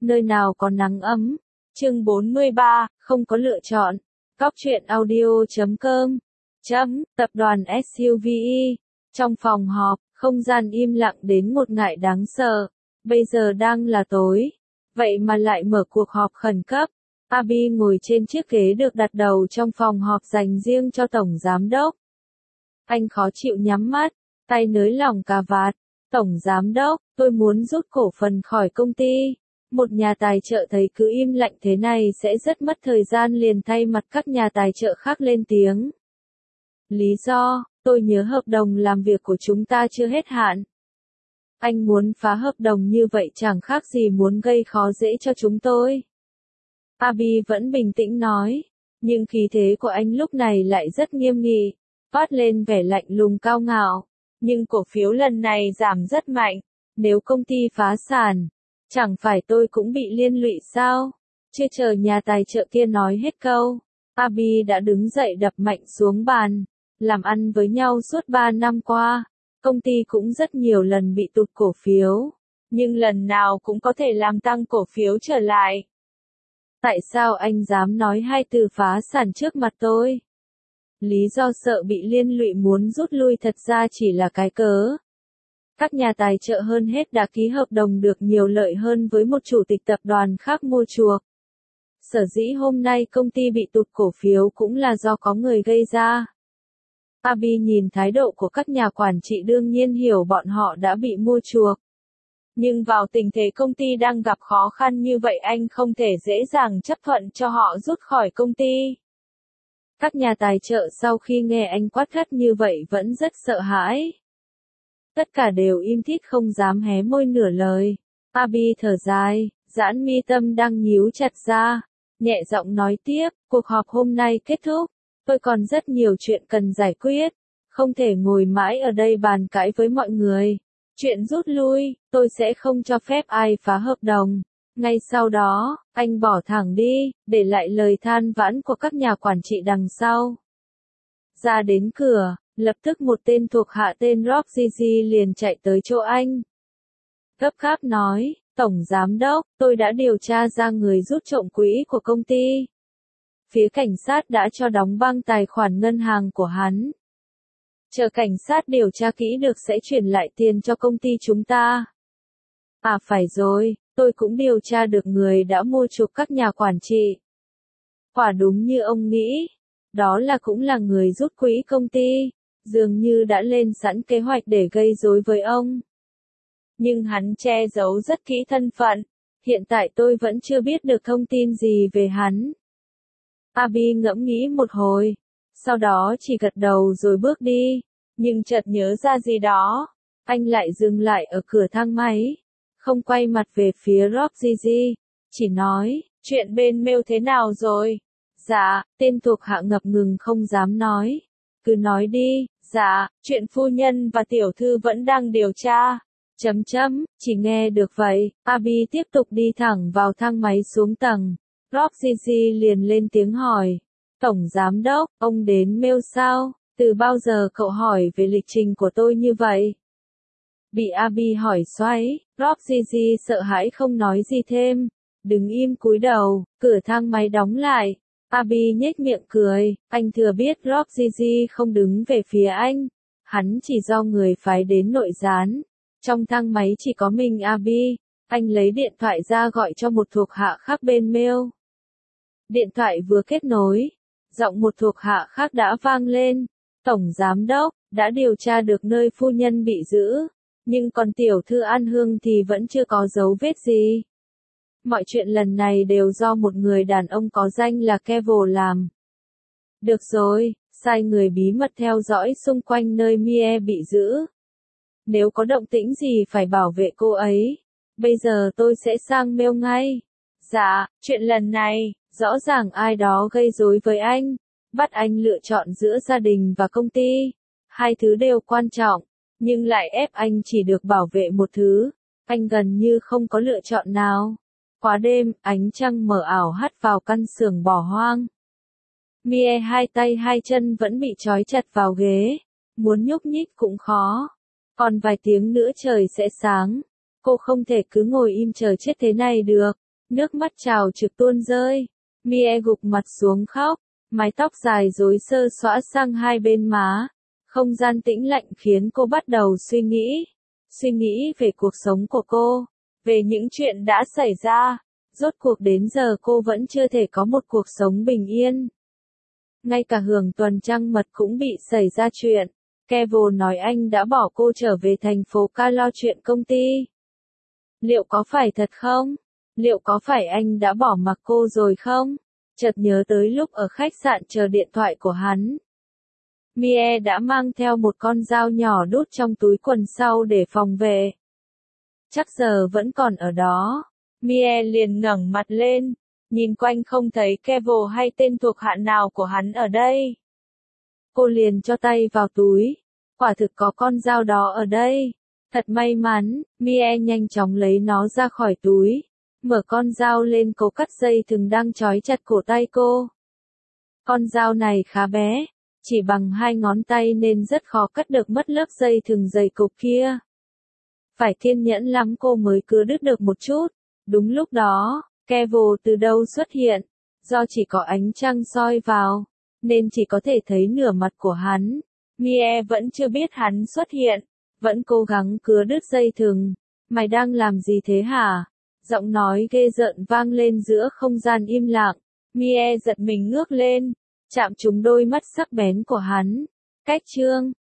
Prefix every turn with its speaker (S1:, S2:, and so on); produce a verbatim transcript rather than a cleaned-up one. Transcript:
S1: nơi nào có nắng ấm. Chương bốn mươi ba, không có lựa chọn. Cóc truyện audio chấm com. Chấm, tập đoàn ét u vê e. Trong phòng họp, không gian im lặng đến một ngại đáng sợ. Bây giờ đang là tối. Vậy mà lại mở cuộc họp khẩn cấp. Abby ngồi trên chiếc ghế được đặt đầu trong phòng họp dành riêng cho tổng giám đốc. Anh khó chịu nhắm mắt, tay nới lỏng cà vạt. Tổng giám đốc, tôi muốn rút cổ phần khỏi công ty. Một nhà tài trợ thấy cứ im lặng thế này sẽ rất mất thời gian, liền thay mặt các nhà tài trợ khác lên tiếng. Lý do, tôi nhớ hợp đồng làm việc của chúng ta chưa hết hạn. Anh muốn phá hợp đồng như vậy chẳng khác gì muốn gây khó dễ cho chúng tôi. Abby vẫn bình tĩnh nói, nhưng khí thế của anh lúc này lại rất nghiêm nghị, toát lên vẻ lạnh lùng cao ngạo. Nhưng cổ phiếu lần này giảm rất mạnh, nếu công ty phá sản, chẳng phải tôi cũng bị liên lụy sao? Chưa chờ nhà tài trợ kia nói hết câu, Abby đã đứng dậy đập mạnh xuống bàn. Làm ăn với nhau suốt ba năm qua, công ty cũng rất nhiều lần bị tụt cổ phiếu, nhưng lần nào cũng có thể làm tăng cổ phiếu trở lại. Tại sao anh dám nói hai từ phá sản trước mặt tôi? Lý do sợ bị liên lụy muốn rút lui thật ra chỉ là cái cớ. Các nhà tài trợ hơn hết đã ký hợp đồng được nhiều lợi hơn với một chủ tịch tập đoàn khác mua chuộc. Sở dĩ hôm nay công ty bị tụt cổ phiếu cũng là do có người gây ra. Abby nhìn thái độ của các nhà quản trị đương nhiên hiểu bọn họ đã bị mua chuộc. Nhưng vào tình thế công ty đang gặp khó khăn như vậy anh không thể dễ dàng chấp thuận cho họ rút khỏi công ty. Các nhà tài trợ sau khi nghe anh quát tháo như vậy vẫn rất sợ hãi. Tất cả đều im thít không dám hé môi nửa lời. Abby thở dài, giãn mi tâm đang nhíu chặt ra, nhẹ giọng nói tiếp, cuộc họp hôm nay kết thúc. Tôi còn rất nhiều chuyện cần giải quyết, không thể ngồi mãi ở đây bàn cãi với mọi người. Chuyện rút lui, tôi sẽ không cho phép ai phá hợp đồng. Ngay sau đó, anh bỏ thẳng đi, để lại lời than vãn của các nhà quản trị đằng sau. Ra đến cửa, lập tức một tên thuộc hạ tên Rob Gigi liền chạy tới chỗ anh. Gấp gáp nói, Tổng Giám đốc, tôi đã điều tra ra người rút trộm quỹ của công ty. Phía cảnh sát đã cho đóng băng tài khoản ngân hàng của hắn. Chờ cảnh sát điều tra kỹ được sẽ chuyển lại tiền cho công ty chúng ta. À phải rồi, tôi cũng điều tra được người đã mua chuộc các nhà quản trị. Quả đúng như ông nghĩ, đó là cũng là người rút quỹ công ty, dường như đã lên sẵn kế hoạch để gây rối với ông. Nhưng hắn che giấu rất kỹ thân phận, hiện tại tôi vẫn chưa biết được thông tin gì về hắn. Abby ngẫm nghĩ một hồi, sau đó chỉ gật đầu rồi bước đi, nhưng chợt nhớ ra gì đó, anh lại dừng lại ở cửa thang máy, không quay mặt về phía Rob Gigi, chỉ nói, chuyện bên mail thế nào rồi? Dạ, tên thuộc hạ ngập ngừng không dám nói, cứ nói đi, dạ, chuyện phu nhân và tiểu thư vẫn đang điều tra. Chấm chấm, chỉ nghe được vậy, Abby tiếp tục đi thẳng vào thang máy xuống tầng. Rob Gigi liền lên tiếng hỏi, Tổng Giám đốc, ông đến mail sao? Từ bao giờ cậu hỏi về lịch trình của tôi như vậy? Bị Abby hỏi xoáy, Rob Gigi sợ hãi không nói gì thêm, đứng im cúi đầu, cửa thang máy đóng lại. Abby nhếch miệng cười, anh thừa biết Rob Gigi không đứng về phía anh, hắn chỉ do người phái đến nội gián. Trong thang máy chỉ có mình Abby, anh lấy điện thoại ra gọi cho một thuộc hạ khác bên mail. Điện thoại vừa kết nối, giọng một thuộc hạ khác đã vang lên. Tổng Giám đốc, đã điều tra được nơi phu nhân bị giữ, nhưng còn tiểu thư An Hương thì vẫn chưa có dấu vết gì. Mọi chuyện lần này đều do một người đàn ông có danh là Kevin làm. Được rồi, sai người bí mật theo dõi xung quanh nơi Mie bị giữ. Nếu có động tĩnh gì phải bảo vệ cô ấy. Bây giờ tôi sẽ sang mail ngay. Dạ, chuyện lần này, rõ ràng ai đó gây rối với anh, bắt anh lựa chọn giữa gia đình và công ty. Hai thứ đều quan trọng, nhưng lại ép anh chỉ được bảo vệ một thứ. Anh gần như không có lựa chọn nào. Quá đêm, ánh trăng mờ ảo hắt vào căn xưởng bỏ hoang. Mie hai tay hai chân vẫn bị trói chặt vào ghế, muốn nhúc nhích cũng khó. Còn vài tiếng nữa trời sẽ sáng. Cô không thể cứ ngồi im chờ chết thế này được. Nước mắt trào trực tuôn rơi. Mie gục mặt xuống khóc, mái tóc dài rối xơ xõa sang hai bên má. Không gian tĩnh lặng khiến cô bắt đầu suy nghĩ. Suy nghĩ về cuộc sống của cô, về những chuyện đã xảy ra. Rốt cuộc đến giờ cô vẫn chưa thể có một cuộc sống bình yên. Ngay cả hưởng tuần trăng mật cũng bị xảy ra chuyện. Kevin nói anh đã bỏ cô trở về thành phố ca lo chuyện công ty. Liệu có phải thật không? Liệu có phải anh đã bỏ mặc cô rồi không? Chợt nhớ tới lúc ở khách sạn chờ điện thoại của hắn. Mie đã mang theo một con dao nhỏ đút trong túi quần sau để phòng vệ. Chắc giờ vẫn còn ở đó. Mie liền ngẩng mặt lên, nhìn quanh không thấy Kevin hay tên thuộc hạ nào của hắn ở đây. Cô liền cho tay vào túi. Quả thực có con dao đó ở đây. Thật may mắn, Mie nhanh chóng lấy nó ra khỏi túi. Mở con dao lên cố cắt dây thừng đang trói chặt cổ tay cô. Con dao này khá bé, chỉ bằng hai ngón tay nên rất khó cắt được mất lớp dây thừng dày cục kia. Phải kiên nhẫn lắm cô mới cưa đứt được một chút. Đúng lúc đó, Kevin từ đâu xuất hiện. Do chỉ có ánh trăng soi vào, nên chỉ có thể thấy nửa mặt của hắn. Mie vẫn chưa biết hắn xuất hiện, vẫn cố gắng cưa đứt dây thừng. Mày đang làm gì thế hả? Giọng nói ghê rợn vang lên giữa không gian im lặng. Mie giật mình ngước lên, chạm trúng đôi mắt sắc bén của hắn. Cách chương